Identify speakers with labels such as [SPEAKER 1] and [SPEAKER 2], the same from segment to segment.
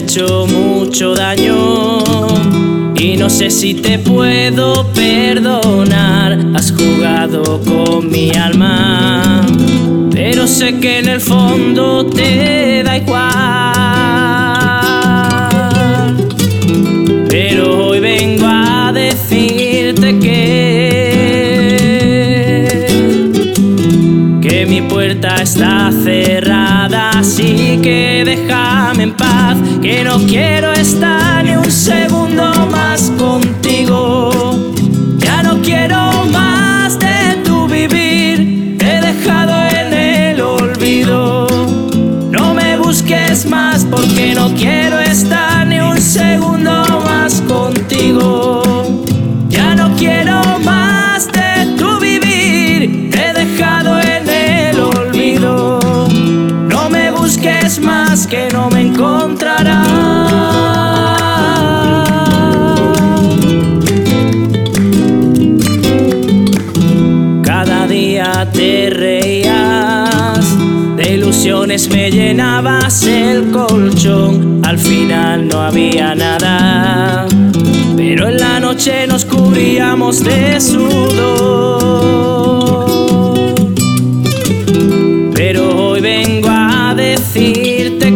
[SPEAKER 1] hecho mucho daño y no sé si te puedo perdonar. Has jugado con mi alma, pero sé que en el fondo te da igual. Pero hoy vengo a decirte que mi puerta está cerrada, así que déjame en paz, que no quiero estar ni un segundo más contigo. Ya no quiero más de tu vivir, te he dejado en el olvido. No me busques más porque no quiero estar ni un segundo más contigo. Ya no quiero más de tu vivir, te he dejado en el olvido. No me busques más que no me encontrarás. Cada día te reías, de ilusiones me llenabas el colchón. Al final no había nada, pero en la noche nos cubríamos de sudor. Pero hoy vengo a decirte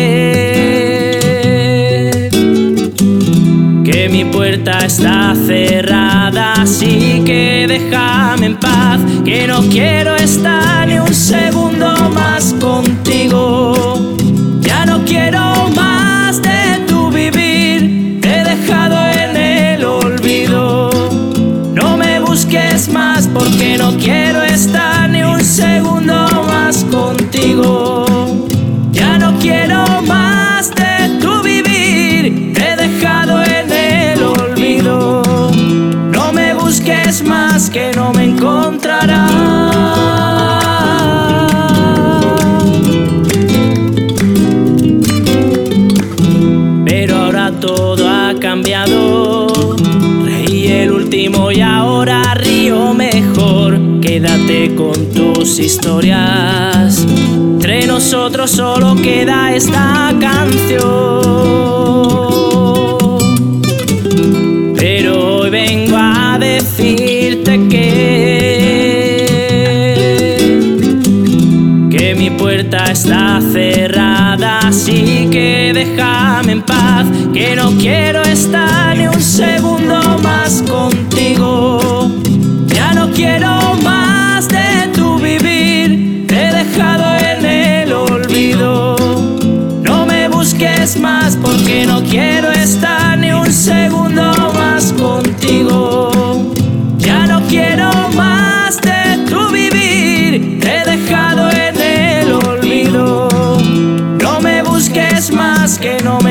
[SPEAKER 1] que mi puerta está cerrada, así que déjame en paz, que no quiero estar ni un segundo más contigo. Ya no quiero más de tu vivir, te he dejado en el olvido. No me busques más porque no quiero estar ni un segundo más contigo. Ya no quiero más de tu vivir, te he dejado en el olvido. No me busques más que no me encontrarás. Pero ahora todo ha cambiado, reí el último y ahora río mejor. Quédate con tus historias, entre nosotros solo queda esta canción. Pero hoy vengo a decirte que mi puerta está cerrada, así que déjame en paz, que no quiero estar ni un segundo más contigo. Ya no quiero más de tu vivir, te he dejado en el olvido. No me busques más porque no quiero estar ni un segundo más contigo. Ya no quiero más de tu vivir, te he dejado en el olvido. No me busques más que no me